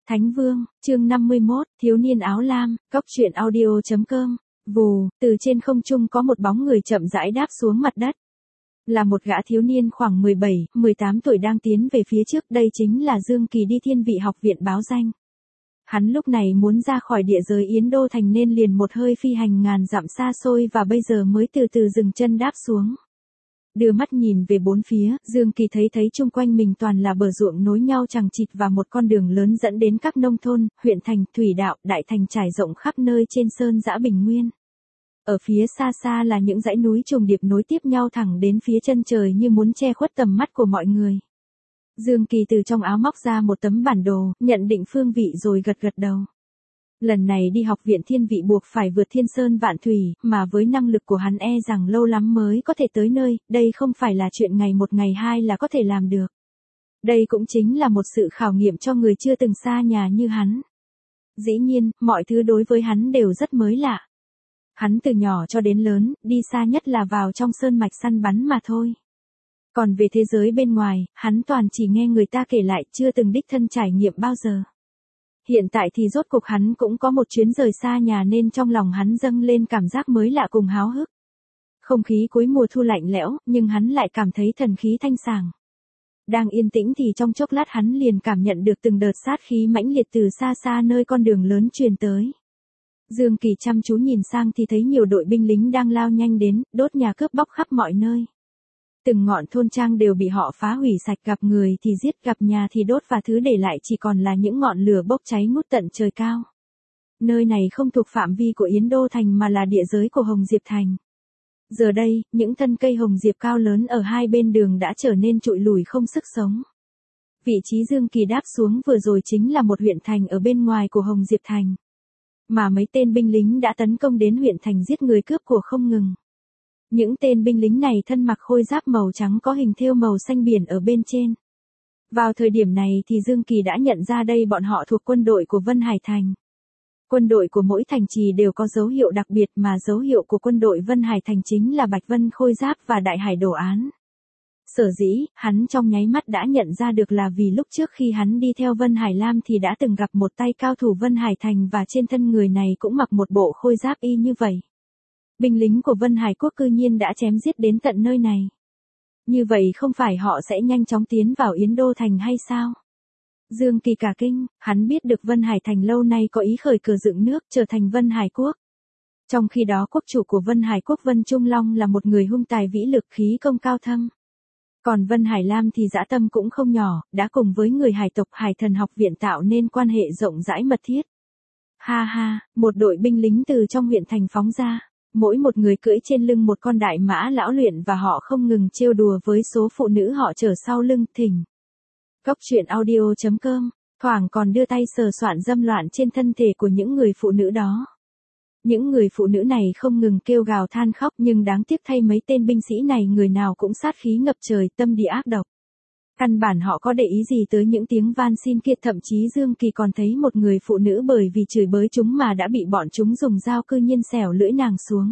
Thánh Vương, chương 51, thiếu niên áo lam, cóc truyện audio.com. Vù, từ trên không trung có một bóng người chậm rãi đáp xuống mặt đất. Là một gã thiếu niên khoảng 17, 18 tuổi đang tiến về phía trước, đây chính là Dương Kỳ đi Thiên Vị học viện báo danh. Hắn lúc này muốn ra khỏi địa giới Yến Đô Thành nên liền một hơi phi hành ngàn dặm xa xôi và bây giờ mới từ từ dừng chân đáp xuống. Đưa mắt nhìn về bốn phía, Dương Kỳ thấy chung quanh mình toàn là bờ ruộng nối nhau chằng chịt và một con đường lớn dẫn đến các nông thôn, huyện thành, thủy đạo, đại thành trải rộng khắp nơi trên sơn dã bình nguyên. Ở phía xa xa là những dãy núi trùng điệp nối tiếp nhau thẳng đến phía chân trời như muốn che khuất tầm mắt của mọi người. Dương Kỳ từ trong áo móc ra một tấm bản đồ, nhận định phương vị rồi gật đầu. Lần này đi học viện Thiên Vị buộc phải vượt thiên sơn vạn thủy, mà với năng lực của hắn e rằng lâu lắm mới có thể tới nơi, đây không phải là chuyện ngày một ngày hai là có thể làm được. Đây cũng chính là một sự khảo nghiệm cho người chưa từng xa nhà như hắn. Dĩ nhiên, mọi thứ đối với hắn đều rất mới lạ. Hắn từ nhỏ cho đến lớn, đi xa nhất là vào trong sơn mạch săn bắn mà thôi. Còn về thế giới bên ngoài, hắn toàn chỉ nghe người ta kể lại, chưa từng đích thân trải nghiệm bao giờ. Hiện tại thì rốt cuộc hắn cũng có một chuyến rời xa nhà nên trong lòng hắn dâng lên cảm giác mới lạ cùng háo hức. Không khí cuối mùa thu lạnh lẽo, nhưng hắn lại cảm thấy thần khí thanh sảng. Đang yên tĩnh thì trong chốc lát hắn liền cảm nhận được từng đợt sát khí mãnh liệt từ xa xa nơi con đường lớn truyền tới. Dương Kỳ chăm chú nhìn sang thì thấy nhiều đội binh lính đang lao nhanh đến, đốt nhà cướp bóc khắp mọi nơi. Từng ngọn thôn trang đều bị họ phá hủy sạch, gặp người thì giết, gặp nhà thì đốt và thứ để lại chỉ còn là những ngọn lửa bốc cháy ngút tận trời cao. Nơi này không thuộc phạm vi của Yến Đô Thành mà là địa giới của Hồng Diệp Thành. Giờ đây, những thân cây hồng diệp cao lớn ở hai bên đường đã trở nên trụi lùi không sức sống. Vị trí Dương Kỳ đáp xuống vừa rồi chính là một huyện thành ở bên ngoài của Hồng Diệp Thành. Mà mấy tên binh lính đã tấn công đến huyện thành giết người cướp của không ngừng. Những tên binh lính này thân mặc khôi giáp màu trắng có hình thêu màu xanh biển ở bên trên. Vào thời điểm này thì Dương Kỳ đã nhận ra đây bọn họ thuộc quân đội của Vân Hải Thành. Quân đội của mỗi thành trì đều có dấu hiệu đặc biệt mà dấu hiệu của quân đội Vân Hải Thành chính là Bạch Vân khôi giáp và Đại Hải đồ án. Sở dĩ, hắn trong nháy mắt đã nhận ra được là vì lúc trước khi hắn đi theo Vân Hải Lam thì đã từng gặp một tay cao thủ Vân Hải Thành và trên thân người này cũng mặc một bộ khôi giáp y như vậy. Binh lính của Vân Hải Quốc cư nhiên đã chém giết đến tận nơi này. Như vậy không phải họ sẽ nhanh chóng tiến vào Yến Đô Thành hay sao? Dương Kỳ cả kinh, hắn biết được Vân Hải Thành lâu nay có ý khởi cờ dựng nước trở thành Vân Hải Quốc. Trong khi đó quốc chủ của Vân Hải Quốc Vân Trung Long là một người hung tài vĩ lực khí công cao thâm. Còn Vân Hải Lam thì dã tâm cũng không nhỏ, đã cùng với người hải tộc Hải Thần học viện tạo nên quan hệ rộng rãi mật thiết. Ha ha, một đội binh lính từ trong huyện thành phóng ra. Mỗi một người cưỡi trên lưng một con đại mã lão luyện và họ không ngừng trêu đùa với số phụ nữ họ chở sau lưng, thỉnh. Cóc truyện audio.com, thoảng còn đưa tay sờ soạn dâm loạn trên thân thể của những người phụ nữ đó. Những người phụ nữ này không ngừng kêu gào than khóc nhưng đáng tiếc thay mấy tên binh sĩ này người nào cũng sát khí ngập trời, tâm địa ác độc. Căn bản họ có để ý gì tới những tiếng van xin kia, thậm chí Dương Kỳ còn thấy một người phụ nữ bởi vì chửi bới chúng mà đã bị bọn chúng dùng dao cư nhiên xẻo lưỡi nàng xuống.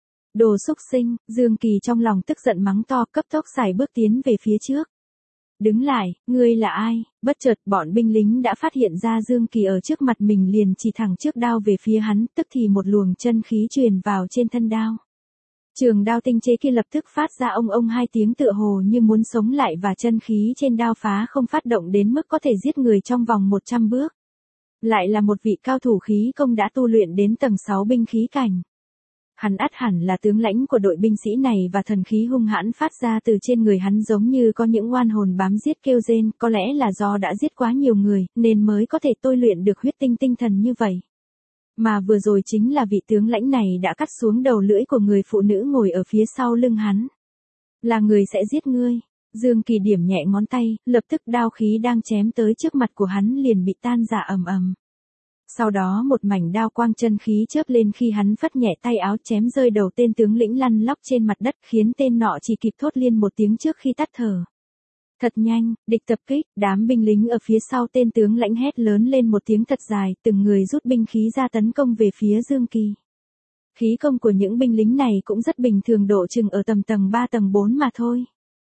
Đồ xúc sinh, Dương Kỳ trong lòng tức giận mắng to, cấp tốc sải bước tiến về phía trước. Đứng lại, ngươi là ai? Bất chợt bọn binh lính đã phát hiện ra Dương Kỳ ở trước mặt mình liền chỉ thẳng trước đao về phía hắn, tức thì một luồng chân khí truyền vào trên thân đao. Trường đao tinh chế kia lập tức phát ra ông hai tiếng tựa hồ như muốn sống lại và chân khí trên đao phá không phát động đến mức có thể giết người trong vòng 100 bước. Lại là một vị cao thủ khí công đã tu luyện đến tầng 6 binh khí cảnh. Hắn ắt hẳn là tướng lãnh của đội binh sĩ này và thần khí hung hãn phát ra từ trên người hắn giống như có những oan hồn bám giết kêu rên, có lẽ là do đã giết quá nhiều người nên mới có thể tôi luyện được huyết tinh tinh thần như vậy. Mà vừa rồi chính là vị tướng lãnh này đã cắt xuống đầu lưỡi của người phụ nữ ngồi ở phía sau lưng hắn. Là người sẽ giết ngươi. Dương Kỳ điểm nhẹ ngón tay, lập tức đao khí đang chém tới trước mặt của hắn liền bị tan rã ầm ầm. Sau đó một mảnh đao quang chân khí chớp lên khi hắn phất nhẹ tay áo chém rơi đầu tên tướng lĩnh lăn lóc trên mặt đất khiến tên nọ chỉ kịp thốt liên một tiếng trước khi tắt thở. Thật nhanh, địch tập kích, đám binh lính ở phía sau tên tướng lãnh hét lớn lên một tiếng thật dài, từng người rút binh khí ra tấn công về phía Dương Kỳ. Khí công của những binh lính này cũng rất bình thường, độ chừng ở tầm tầng 3 tầng 4 mà thôi.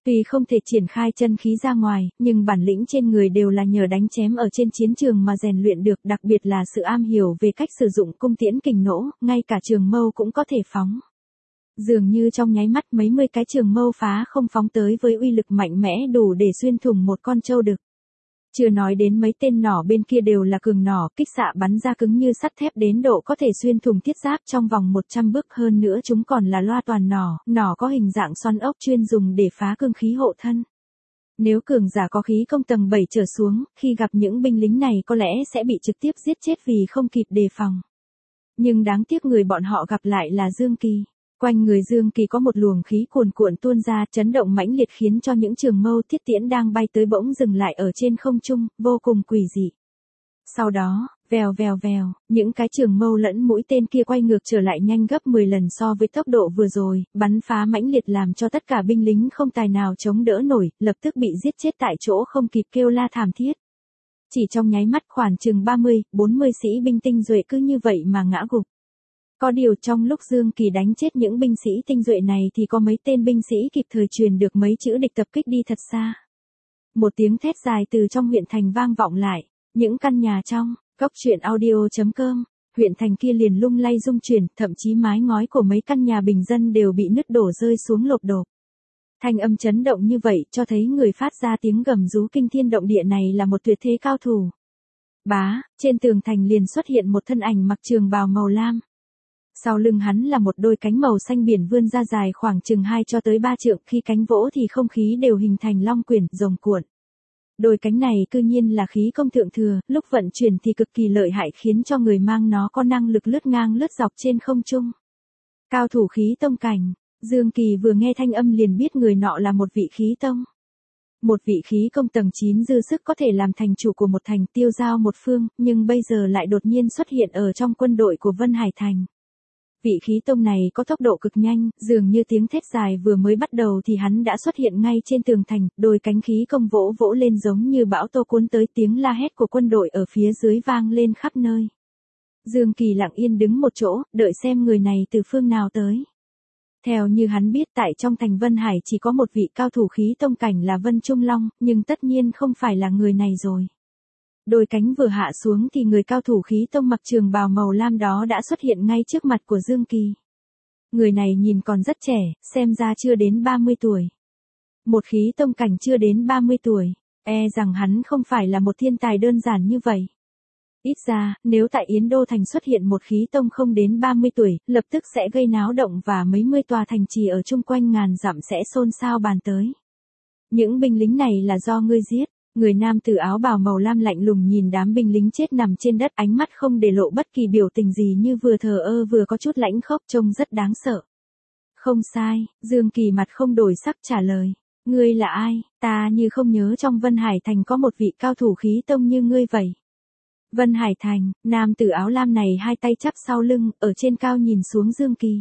Tuy không thể triển khai chân khí ra ngoài, nhưng bản lĩnh trên người đều là nhờ đánh chém ở trên chiến trường mà rèn luyện được, đặc biệt là sự am hiểu về cách sử dụng cung tiễn kình nỗ, ngay cả trường mâu cũng có thể phóng. Dường như trong nháy mắt mấy mươi cái trường mâu phá không phóng tới với uy lực mạnh mẽ đủ để xuyên thủng một con trâu đực. Chưa nói đến mấy tên nỏ bên kia đều là cường nỏ, kích xạ bắn ra cứng như sắt thép đến độ có thể xuyên thủng thiết giáp trong vòng 100 bước, hơn nữa chúng còn là loa toàn nỏ, nỏ có hình dạng xoắn ốc chuyên dùng để phá cương khí hộ thân. Nếu cường giả có khí công tầng 7 trở xuống, khi gặp những binh lính này có lẽ sẽ bị trực tiếp giết chết vì không kịp đề phòng. Nhưng đáng tiếc người bọn họ gặp lại là Dương Kỳ. Quanh người Dương Kỳ có một luồng khí cuồn cuộn tuôn ra, chấn động mãnh liệt khiến cho những trường mâu thiết tiễn đang bay tới bỗng dừng lại ở trên không trung, vô cùng quỷ dị. Sau đó, vèo vèo vèo, những cái trường mâu lẫn mũi tên kia quay ngược trở lại nhanh gấp 10 lần so với tốc độ vừa rồi, bắn phá mãnh liệt làm cho tất cả binh lính không tài nào chống đỡ nổi, lập tức bị giết chết tại chỗ không kịp kêu la thảm thiết. Chỉ trong nháy mắt khoảng chừng 30-40 sĩ binh tinh duệ cứ như vậy mà ngã gục. Có điều trong lúc Dương Kỳ đánh chết những binh sĩ tinh duệ này thì có mấy tên binh sĩ kịp thời truyền được mấy chữ địch tập kích đi thật xa. Một tiếng thét dài từ trong huyện thành vang vọng lại, những căn nhà trong, góc truyện audio.com, huyện thành kia liền lung lay rung chuyển, thậm chí mái ngói của mấy căn nhà bình dân đều bị nứt đổ rơi xuống lộp độp. Thanh âm chấn động như vậy cho thấy người phát ra tiếng gầm rú kinh thiên động địa này là một tuyệt thế cao thủ. Bá, trên tường thành liền xuất hiện một thân ảnh mặc trường bào màu lam. Sau lưng hắn là một đôi cánh màu xanh biển vươn ra dài khoảng chừng 2 cho tới 3 trượng, khi cánh vỗ thì không khí đều hình thành long quyển, rồng cuộn. Đôi cánh này cư nhiên là khí công thượng thừa, lúc vận chuyển thì cực kỳ lợi hại khiến cho người mang nó có năng lực lướt ngang lướt dọc trên không trung. Cao thủ khí tông cảnh, Dương Kỳ vừa nghe thanh âm liền biết người nọ là một vị khí tông. Một vị khí công tầng 9 dư sức có thể làm thành chủ của một thành, tiêu giao một phương, nhưng bây giờ lại đột nhiên xuất hiện ở trong quân đội của Vân Hải Thành. Vị khí tông này có tốc độ cực nhanh, dường như tiếng thét dài vừa mới bắt đầu thì hắn đã xuất hiện ngay trên tường thành, đôi cánh khí công vỗ vỗ lên giống như bão tố cuốn tới, tiếng la hét của quân đội ở phía dưới vang lên khắp nơi. Dương Kỳ lặng yên đứng một chỗ, đợi xem người này từ phương nào tới. Theo như hắn biết tại trong thành Vân Hải chỉ có một vị cao thủ khí tông cảnh là Vân Trung Long, nhưng tất nhiên không phải là người này rồi. Đôi cánh vừa hạ xuống thì người cao thủ khí tông mặc trường bào màu lam đó đã xuất hiện ngay trước mặt của Dương Kỳ. Người này nhìn còn rất trẻ, xem ra chưa đến 30 tuổi. Một khí tông cảnh chưa đến 30 tuổi, rằng hắn không phải là một thiên tài đơn giản như vậy. Ít ra, nếu tại Yến Đô Thành xuất hiện một khí tông không đến 30 tuổi, lập tức sẽ gây náo động và mấy mươi tòa thành trì ở chung quanh ngàn dặm sẽ xôn xao bàn tới. Những binh lính này là do ngươi giết. Người nam tử áo bào màu lam lạnh lùng nhìn đám binh lính chết nằm trên đất, ánh mắt không để lộ bất kỳ biểu tình gì, như vừa thờ ơ vừa có chút lãnh khốc, trông rất đáng sợ. Không sai, Dương Kỳ mặt không đổi sắc trả lời. Ngươi là ai? Ta như không nhớ trong Vân Hải Thành có một vị cao thủ khí tông như ngươi vậy. Vân Hải Thành, nam tử áo lam này hai tay chắp sau lưng, ở trên cao nhìn xuống Dương Kỳ.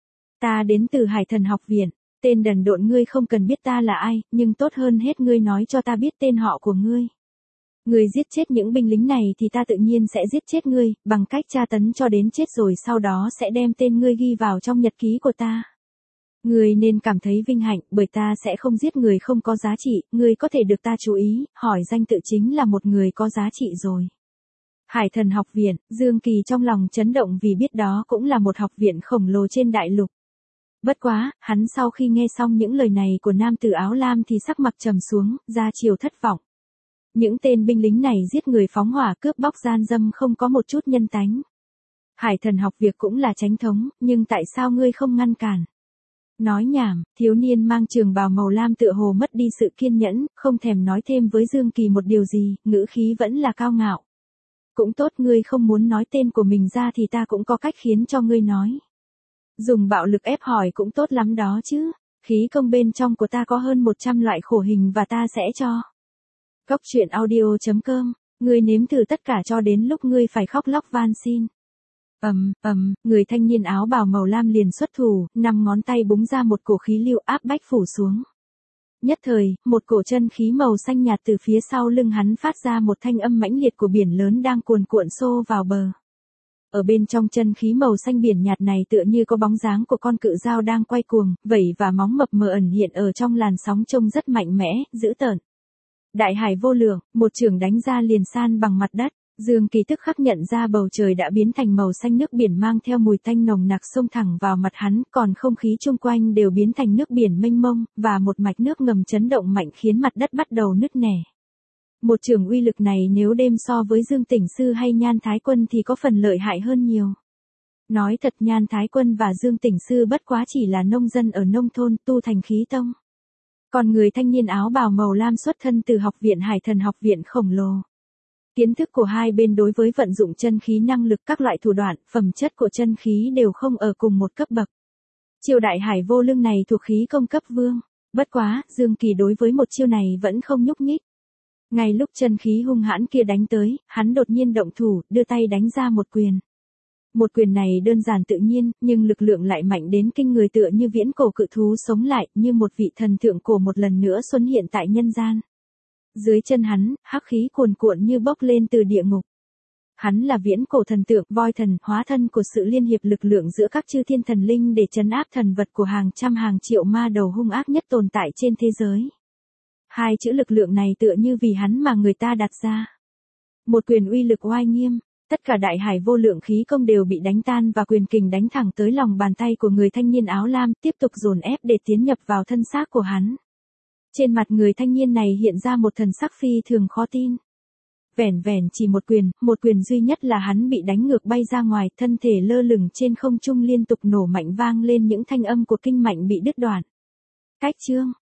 Ta đến từ Hải Thần học viện. Tên đần độn, ngươi không cần biết ta là ai, nhưng tốt hơn hết ngươi nói cho ta biết tên họ của ngươi. Ngươi giết chết những binh lính này thì ta tự nhiên sẽ giết chết ngươi, bằng cách tra tấn cho đến chết rồi sau đó sẽ đem tên ngươi ghi vào trong nhật ký của ta. Ngươi nên cảm thấy vinh hạnh, bởi ta sẽ không giết người không có giá trị, ngươi có thể được ta chú ý, hỏi danh tự chính là một người có giá trị rồi. Hải Thần học viện, Dương Kỳ trong lòng chấn động vì biết đó cũng là một học viện khổng lồ trên đại lục. Bất quá, hắn sau khi nghe xong những lời này của nam tử áo lam thì sắc mặt trầm xuống, ra chiều thất vọng. Những tên binh lính này giết người, phóng hỏa, cướp bóc, gian dâm, không có một chút nhân tánh. Hải Thần học viện cũng là chánh thống, nhưng tại sao ngươi không ngăn cản? Nói nhảm, thiếu niên mang trường bào màu lam tựa hồ mất đi sự kiên nhẫn, không thèm nói thêm với Dương Kỳ một điều gì, ngữ khí vẫn là cao ngạo. Cũng tốt, ngươi không muốn nói tên của mình ra thì ta cũng có cách khiến cho ngươi nói. Dùng bạo lực ép hỏi cũng tốt lắm đó chứ. Khí công bên trong của ta có hơn 100 loại khổ hình và ta sẽ cho. Góc truyện audio.com, ngươi nếm thử tất cả cho đến lúc ngươi phải khóc lóc van xin. Người thanh niên áo bào màu lam liền xuất thủ, 5 ngón tay búng ra một cổ khí lưu áp bách phủ xuống. Nhất thời, một cổ chân khí màu xanh nhạt từ phía sau lưng hắn phát ra một thanh âm mãnh liệt của biển lớn đang cuồn cuộn xô vào bờ. Ở bên trong chân khí màu xanh biển nhạt này tựa như có bóng dáng của con cự dao đang quay cuồng, vẩy và móng mập mờ ẩn hiện ở trong làn sóng trông rất mạnh mẽ, dữ tợn. Đại hải vô lượng, một chưởng đánh ra liền san bằng mặt đất. Dương Kỳ tức khắc nhận ra bầu trời đã biến thành màu xanh nước biển mang theo mùi tanh nồng nặc xông thẳng vào mặt hắn, còn không khí chung quanh đều biến thành nước biển mênh mông, và một mạch nước ngầm chấn động mạnh khiến mặt đất bắt đầu nứt nẻ. Một chưởng uy lực này nếu đem so với Dương Tỉnh Sư hay Nhan Thái Quân thì có phần lợi hại hơn nhiều. Nói thật Nhan Thái Quân và Dương Tỉnh Sư bất quá chỉ là nông dân ở nông thôn tu thành khí tông. Còn người thanh niên áo bào màu lam xuất thân từ học viện Hải Thần học viện khổng lồ. Kiến thức của hai bên đối với vận dụng chân khí năng lực các loại thủ đoạn, phẩm chất của chân khí đều không ở cùng một cấp bậc. Chiêu đại hải vô lương này thuộc khí công cấp vương. Bất quá, Dương Kỳ đối với một chiêu này vẫn không nhúc nhích. Ngay lúc chân khí hung hãn kia đánh tới, hắn đột nhiên động thủ, đưa tay đánh ra một quyền. Một quyền này đơn giản tự nhiên, nhưng lực lượng lại mạnh đến kinh người tựa như viễn cổ cự thú sống lại, như một vị thần thượng cổ một lần nữa xuất hiện tại nhân gian. Dưới chân hắn, hắc khí cuồn cuộn như bốc lên từ địa ngục. Hắn là viễn cổ thần tượng, voi thần, hóa thân của sự liên hiệp lực lượng giữa các chư thiên thần linh để trấn áp thần vật của hàng trăm hàng triệu ma đầu hung ác nhất tồn tại trên thế giới. Hai chữ lực lượng này tựa như vì hắn mà người ta đặt ra. Một quyền uy lực oai nghiêm, tất cả đại hải vô lượng khí công đều bị đánh tan và quyền kình đánh thẳng tới lòng bàn tay của người thanh niên áo lam, tiếp tục dồn ép để tiến nhập vào thân xác của hắn. Trên mặt người thanh niên này hiện ra một thần sắc phi thường khó tin. Vẻn vẻn chỉ một quyền duy nhất là hắn bị đánh ngược bay ra ngoài, thân thể lơ lửng trên không trung liên tục nổ mạnh vang lên những thanh âm của kinh mạch bị đứt đoạn. Cách chương